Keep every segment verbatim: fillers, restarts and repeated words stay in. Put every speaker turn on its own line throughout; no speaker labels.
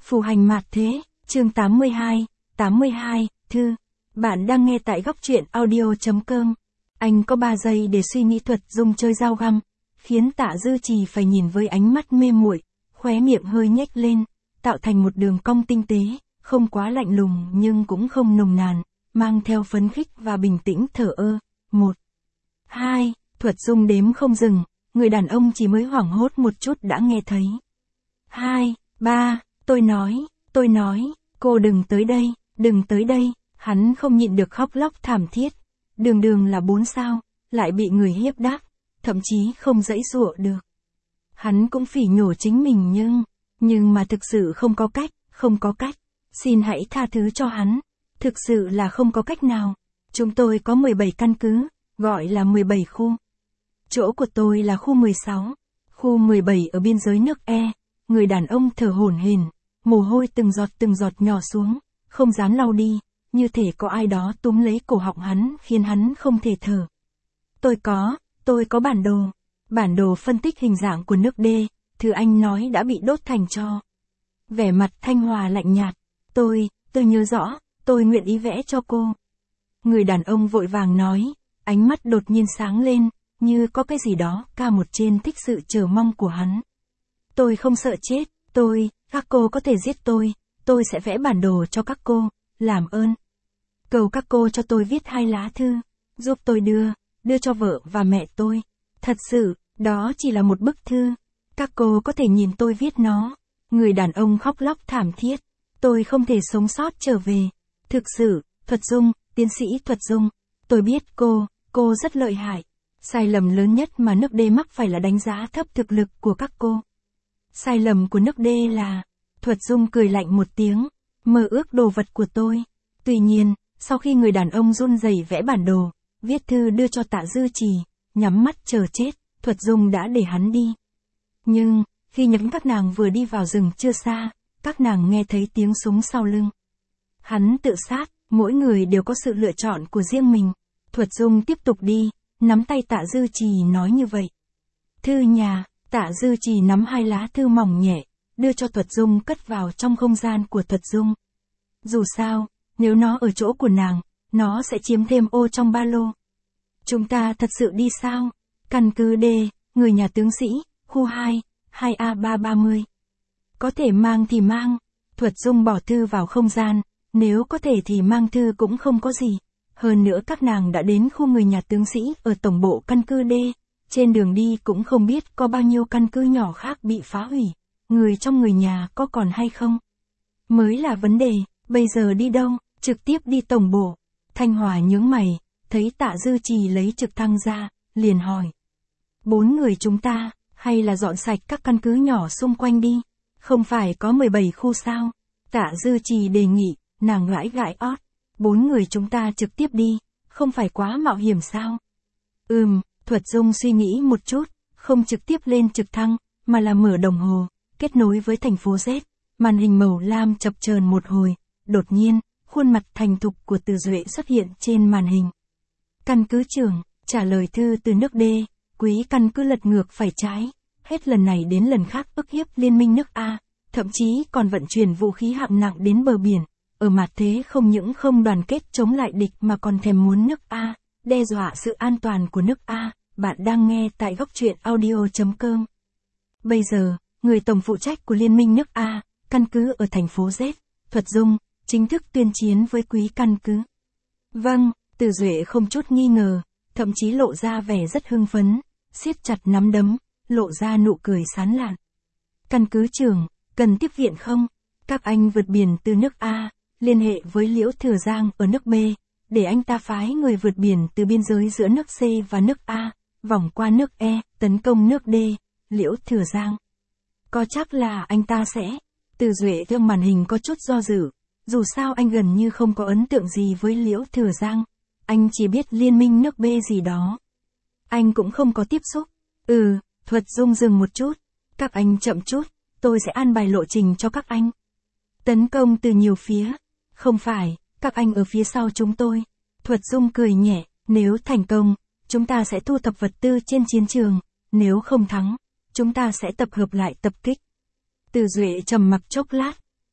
Phù hành mạt thế, chương tám mươi hai, tám mươi hai, thư. Bạn đang nghe tại góc truyện audio.com. Anh có ba giây để suy nghĩ thuật dung chơi dao găm, khiến Tạ Dư Trì phải nhìn với ánh mắt mê muội, khóe miệng hơi nhếch lên, tạo thành một đường cong tinh tế, không quá lạnh lùng nhưng cũng không nồng nàn, mang theo phấn khích và bình tĩnh thở ơ. Một, hai, thuật dung đếm không dừng, người đàn ông chỉ mới hoảng hốt một chút đã nghe thấy. Hai, ba, tôi nói, tôi nói, cô đừng tới đây, đừng tới đây, hắn không nhịn được khóc lóc thảm thiết. Đường đường là bốn sao, lại bị người hiếp đáp, thậm chí không dãy dụa được. Hắn cũng phỉ nhổ chính mình nhưng, nhưng mà thực sự không có cách, không có cách. Xin hãy tha thứ cho hắn, thực sự là không có cách nào. Chúng tôi có mười bảy căn cứ, gọi là mười bảy khu. Chỗ của tôi là khu mười sáu, khu mười bảy ở biên giới nước E. Người đàn ông thở hổn hển, mồ hôi từng giọt từng giọt nhỏ xuống, không dám lau đi, như thể có ai đó túm lấy cổ họng hắn khiến hắn không thể thở. Tôi có, tôi có bản đồ, bản đồ phân tích hình dạng của nước D, thứ anh nói đã bị đốt thành tro. Vẻ mặt Thanh Hòa lạnh nhạt, tôi, tôi nhớ rõ, tôi nguyện ý vẽ cho cô. Người đàn ông vội vàng nói, ánh mắt đột nhiên sáng lên, như có cái gì đó ca một trên thích sự chờ mong của hắn. Tôi không sợ chết, tôi, các cô có thể giết tôi, tôi sẽ vẽ bản đồ cho các cô, làm ơn. Cầu các cô cho tôi viết hai lá thư, giúp tôi đưa, đưa cho vợ và mẹ tôi. Thật sự, đó chỉ là một bức thư, các cô có thể nhìn tôi viết nó. Người đàn ông khóc lóc thảm thiết, tôi không thể sống sót trở về. Thực sự, Thuật Dung, tiến sĩ Thuật Dung, tôi biết cô, cô rất lợi hại. Sai lầm lớn nhất mà nước D mắc phải là đánh giá thấp thực lực của các cô. Sai lầm của nước D là, Thuật Dung cười lạnh một tiếng, mơ ước đồ vật của tôi. Tuy nhiên, sau khi người đàn ông run rẩy vẽ bản đồ, viết thư đưa cho Tạ Dư Trì, nhắm mắt chờ chết, Thuật Dung đã để hắn đi. Nhưng, khi những các nàng vừa đi vào rừng chưa xa, các nàng nghe thấy tiếng súng sau lưng. Hắn tự sát, mỗi người đều có sự lựa chọn của riêng mình. Thuật Dung tiếp tục đi, nắm tay Tạ Dư Trì nói như vậy. Thư nhà, Tạ Dư Trì nắm hai lá thư mỏng nhẹ, đưa cho Thuật Dung cất vào trong không gian của Thuật Dung. Dù sao, nếu nó ở chỗ của nàng, nó sẽ chiếm thêm ô trong ba lô. Chúng ta thật sự đi sao? Căn cứ D, người nhà tướng sĩ, khu hai, hai A ba ba mươi. Có thể mang thì mang. Thuật Dung bỏ thư vào không gian, nếu có thể thì mang thư cũng không có gì. Hơn nữa các nàng đã đến khu người nhà tướng sĩ ở tổng bộ căn cứ D. Trên đường đi cũng không biết có bao nhiêu căn cứ nhỏ khác bị phá hủy. Người trong người nhà có còn hay không? Mới là vấn đề, bây giờ đi đâu? Trực tiếp đi tổng bộ. Thanh Hòa nhướng mày, thấy Tạ Dư Trì lấy trực thăng ra, liền hỏi. Bốn người chúng ta, hay là dọn sạch các căn cứ nhỏ xung quanh đi? Không phải có mười bảy khu sao? Tạ Dư Trì đề nghị, nàng gãi gãi ót. Bốn người chúng ta trực tiếp đi, không phải quá mạo hiểm sao? Ừm, Thuật Dung suy nghĩ một chút, không trực tiếp lên trực thăng, mà là mở đồng hồ, kết nối với thành phố Z. Màn hình màu lam chập chờn một hồi, đột nhiên, khuôn mặt thành thục của Từ Duệ xuất hiện trên màn hình. Căn cứ trưởng, trả lời thư từ nước D, quý căn cứ lật ngược phải trái, hết lần này đến lần khác ức hiếp liên minh nước A, thậm chí còn vận chuyển vũ khí hạng nặng đến bờ biển. Ở mặt thế không những không đoàn kết chống lại địch mà còn thèm muốn nước A, đe dọa sự an toàn của nước A. Bạn đang nghe tại góc truyện audio.com. Bây giờ, người tổng phụ trách của liên minh nước A, căn cứ ở thành phố Z, Thuật Dung, chính thức tuyên chiến với quý căn cứ. Vâng, Từ Duệ không chút nghi ngờ, thậm chí lộ ra vẻ rất hưng phấn, siết chặt nắm đấm, lộ ra nụ cười sán lạn. Căn cứ trưởng, cần tiếp viện không? Các anh vượt biển từ nước A, liên hệ với Liễu Thừa Giang ở nước B, để anh ta phái người vượt biển từ biên giới giữa nước C và nước A, vòng qua nước E, tấn công nước D, Liễu Thừa Giang. Có chắc là anh ta sẽ... Từ Duệ theo màn hình có chút do dự, dù sao anh gần như không có ấn tượng gì với Liễu Thừa Giang, anh chỉ biết liên minh nước B gì đó. Anh cũng không có tiếp xúc. Ừ, Thuật Dung dừng một chút, các anh chậm chút, tôi sẽ an bài lộ trình cho các anh. Tấn công từ nhiều phía, không phải, các anh ở phía sau chúng tôi. Thuật Dung cười nhẹ, nếu thành công, chúng ta sẽ thu thập vật tư trên chiến trường, nếu không thắng, chúng ta sẽ tập hợp lại tập kích. Từ Duệ trầm mặc chốc lát,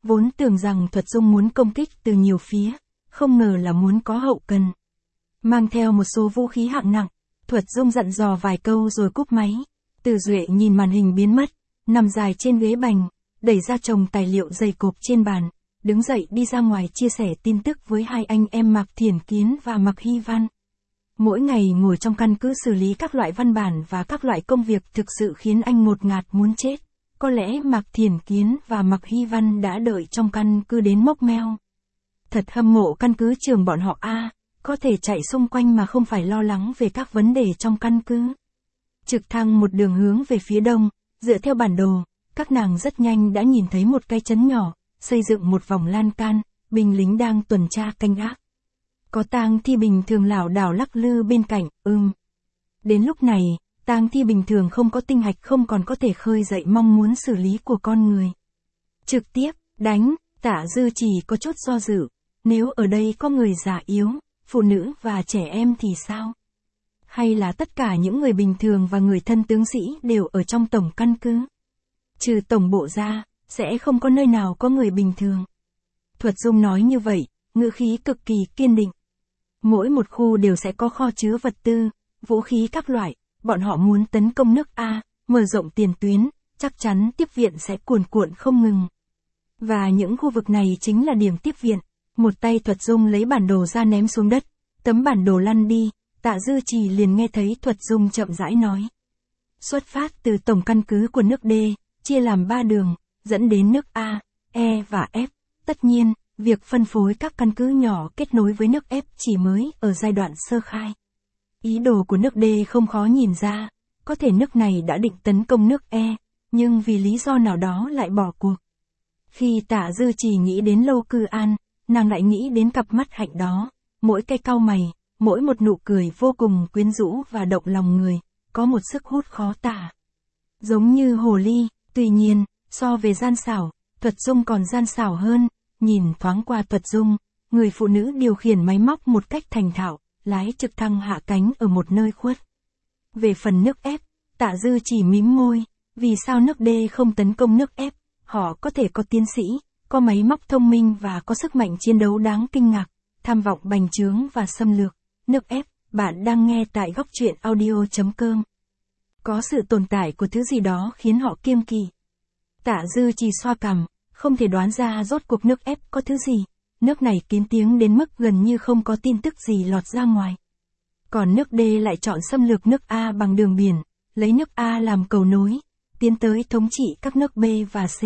vốn tưởng rằng Thuật Dung muốn công kích từ nhiều phía, không ngờ là muốn có hậu cần. Mang theo một số vũ khí hạng nặng, Thuật Dung dặn dò vài câu rồi cúp máy. Từ Duệ nhìn màn hình biến mất, nằm dài trên ghế bành, đẩy ra chồng tài liệu dày cộp trên bàn, đứng dậy đi ra ngoài chia sẻ tin tức với hai anh em Mạc Thiển Kiến và Mạc Hy Văn. Mỗi ngày ngồi trong căn cứ xử lý các loại văn bản và các loại công việc thực sự khiến anh ngột ngạt muốn chết. Có lẽ Mạc Thiển Kiến và Mạc Hy Văn đã đợi trong căn cứ đến mốc meo. Thật hâm mộ căn cứ trường bọn họ a, có thể chạy xung quanh mà không phải lo lắng về các vấn đề trong căn cứ. Trực thăng một đường hướng về phía đông, dựa theo bản đồ, các nàng rất nhanh đã nhìn thấy một cái trấn nhỏ, xây dựng một vòng lan can, binh lính đang tuần tra canh gác. Có tang thi bình thường lảo đảo lắc lư bên cạnh, ưm. Đến lúc này, tang thi bình thường không có tinh hạch không còn có thể khơi dậy mong muốn xử lý của con người. Trực tiếp, đánh, Tạ Dư Chỉ có chút do dự, nếu ở đây có người già yếu, phụ nữ và trẻ em thì sao? Hay là tất cả những người bình thường và người thân tướng sĩ đều ở trong tổng căn cứ? Trừ tổng bộ ra, sẽ không có nơi nào có người bình thường. Thuật Dung nói như vậy, ngữ khí cực kỳ kiên định. Mỗi một khu đều sẽ có kho chứa vật tư, vũ khí các loại, bọn họ muốn tấn công nước A, mở rộng tiền tuyến, chắc chắn tiếp viện sẽ cuồn cuộn không ngừng. Và những khu vực này chính là điểm tiếp viện. Một tay Thuật Dung lấy bản đồ ra ném xuống đất, tấm bản đồ lăn đi, Tạ Dư Trì liền nghe thấy Thuật Dung chậm rãi nói. Xuất phát từ tổng căn cứ của nước D, chia làm ba đường, dẫn đến nước A, E và F. Tất nhiên, việc phân phối các căn cứ nhỏ kết nối với nước F chỉ mới ở giai đoạn sơ khai. Ý đồ của nước D không khó nhìn ra, có thể nước này đã định tấn công nước E, nhưng vì lý do nào đó lại bỏ cuộc. Khi Tạ Dư Trì nghĩ đến Lâu Cư An, nàng lại nghĩ đến cặp mắt hạnh đó, mỗi cái cau mày, mỗi một nụ cười vô cùng quyến rũ và động lòng người, có một sức hút khó tả. Giống như hồ ly, tuy nhiên, so về gian xảo, Thuật Dung còn gian xảo hơn, nhìn thoáng qua Thuật Dung, người phụ nữ điều khiển máy móc một cách thành thạo, lái trực thăng hạ cánh ở một nơi khuất. Về phần nước F, Tạ Dư chỉ mím môi, vì sao nước D không tấn công nước F, họ có thể có tiến sĩ, có máy móc thông minh và có sức mạnh chiến đấu đáng kinh ngạc, tham vọng bành trướng và xâm lược. Nước F, bạn đang nghe tại góc truyện audio chấm com. Có sự tồn tại của thứ gì đó khiến họ kiêng kỵ. Tạ Dư chỉ xoa cằm, không thể đoán ra rốt cuộc nước F có thứ gì. Nước này kín tiếng đến mức gần như không có tin tức gì lọt ra ngoài. Còn nước D lại chọn xâm lược nước A bằng đường biển, lấy nước A làm cầu nối, tiến tới thống trị các nước B và C.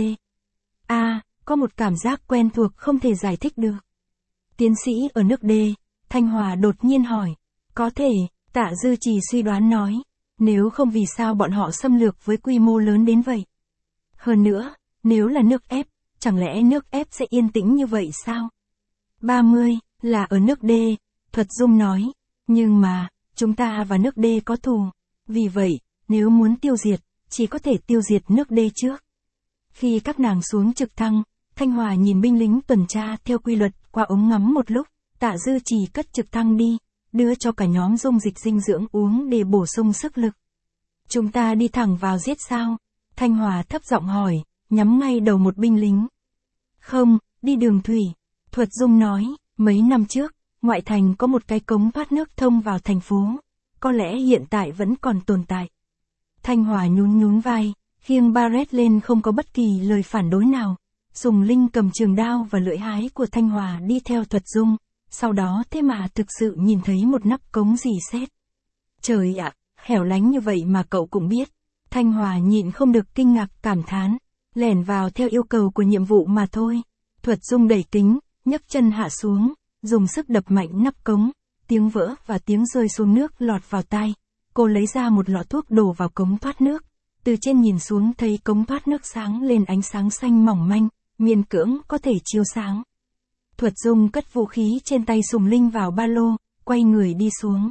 A, có một cảm giác quen thuộc không thể giải thích được. Tiến sĩ ở nước D, Thanh Hòa đột nhiên hỏi. Có thể, Tạ Dư chỉ suy đoán nói. Nếu không vì sao bọn họ xâm lược với quy mô lớn đến vậy? Hơn nữa, nếu là nước F, chẳng lẽ nước F sẽ yên tĩnh như vậy sao? ba mươi, là ở nước D, Thuật Dung nói. Nhưng mà, chúng ta và nước D có thù. Vì vậy, nếu muốn tiêu diệt, chỉ có thể tiêu diệt nước D trước. Khi các nàng xuống trực thăng, Thanh Hòa nhìn binh lính tuần tra theo quy luật qua ống ngắm một lúc, Tạ Dư chỉ cất trực thăng đi, đưa cho cả nhóm dung dịch dinh dưỡng uống để bổ sung sức lực. Chúng ta đi thẳng vào giết sao? Thanh Hòa thấp giọng hỏi, nhắm ngay đầu một binh lính. Không, đi đường thủy. Thuật Dung nói, mấy năm trước, ngoại thành có một cái cống thoát nước thông vào thành phố. Có lẽ hiện tại vẫn còn tồn tại. Thanh Hòa nhún nhún vai, khiêng Barrett lên không có bất kỳ lời phản đối nào. Sùng Linh cầm trường đao và lưỡi hái của Thanh Hòa đi theo Thuật Dung. Sau đó thế mà thực sự nhìn thấy một nắp cống rỉ sét. Trời ạ, hẻo lánh như vậy mà cậu cũng biết. Thanh Hòa nhịn không được kinh ngạc cảm thán. Lẻn vào theo yêu cầu của nhiệm vụ mà thôi. Thuật Dung đẩy kính, nhấc chân hạ xuống, dùng sức đập mạnh nắp cống. Tiếng vỡ và tiếng rơi xuống nước lọt vào tai. Cô lấy ra một lọ thuốc đổ vào cống thoát nước. Từ trên nhìn xuống thấy cống thoát nước sáng lên ánh sáng xanh mỏng manh, miễn cưỡng có thể chiếu sáng. Thuật Dung cất vũ khí trên tay Sùng Linh vào ba lô, quay người đi xuống.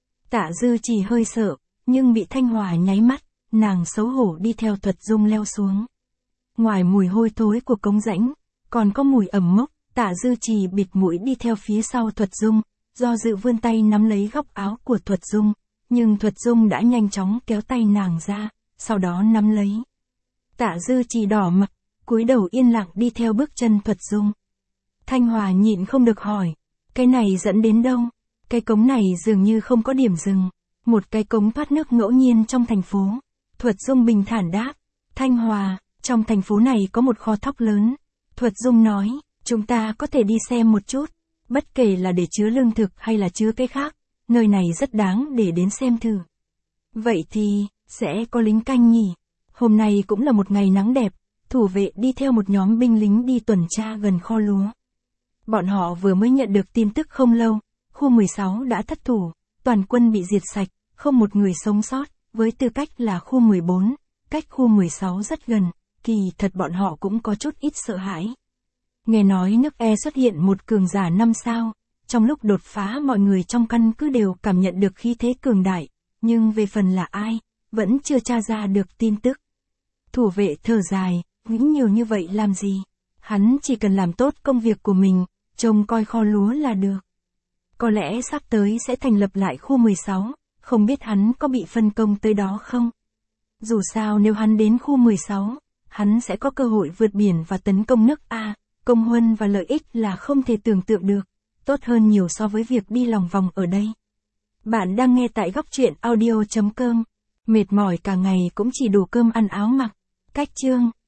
Tạ Dư chỉ hơi sợ, nhưng bị Thanh Hòa nháy mắt, nàng xấu hổ đi theo Thuật Dung leo xuống. Ngoài mùi hôi thối của cống rãnh, còn có mùi ẩm mốc, Tạ Dư chỉ bịt mũi đi theo phía sau Thuật Dung, do dự vươn tay nắm lấy góc áo của Thuật Dung, nhưng Thuật Dung đã nhanh chóng kéo tay nàng ra, sau đó nắm lấy. Tạ Dư chỉ đỏ mặt, cúi đầu yên lặng đi theo bước chân Thuật Dung. Thanh Hòa nhịn không được hỏi, cái này dẫn đến đâu? Cái cống này dường như không có điểm dừng. Một cái cống thoát nước ngẫu nhiên trong thành phố. Thuật Dung bình thản đáp, Thanh Hòa, trong thành phố này có một kho thóc lớn. Thuật Dung nói, chúng ta có thể đi xem một chút. Bất kể là để chứa lương thực hay là chứa cái khác, nơi này rất đáng để đến xem thử. Vậy thì, sẽ có lính canh nhỉ? Hôm nay cũng là một ngày nắng đẹp, thủ vệ đi theo một nhóm binh lính đi tuần tra gần kho lúa. Bọn họ vừa mới nhận được tin tức không lâu, khu mười sáu đã thất thủ, toàn quân bị diệt sạch, không một người sống sót, với tư cách là khu mười bốn, cách khu mười sáu rất gần, kỳ thật bọn họ cũng có chút ít sợ hãi. Nghe nói nước E xuất hiện một cường giả năm sao, trong lúc đột phá mọi người trong căn cứ đều cảm nhận được khí thế cường đại, nhưng về phần là ai, vẫn chưa tra ra được tin tức. Thủ vệ thở dài, nghĩ nhiều như vậy làm gì? Hắn chỉ cần làm tốt công việc của mình, trông coi kho lúa là được. Có lẽ sắp tới sẽ thành lập lại khu mười sáu, không biết hắn có bị phân công tới đó không? Dù sao nếu hắn đến khu mười sáu, hắn sẽ có cơ hội vượt biển và tấn công nước A, công huân và lợi ích là không thể tưởng tượng được, tốt hơn nhiều so với việc đi lòng vòng ở đây. Bạn đang nghe tại góc truyện audio chấm com. Mệt mỏi cả ngày cũng chỉ đủ cơm ăn áo mặc. Cách chương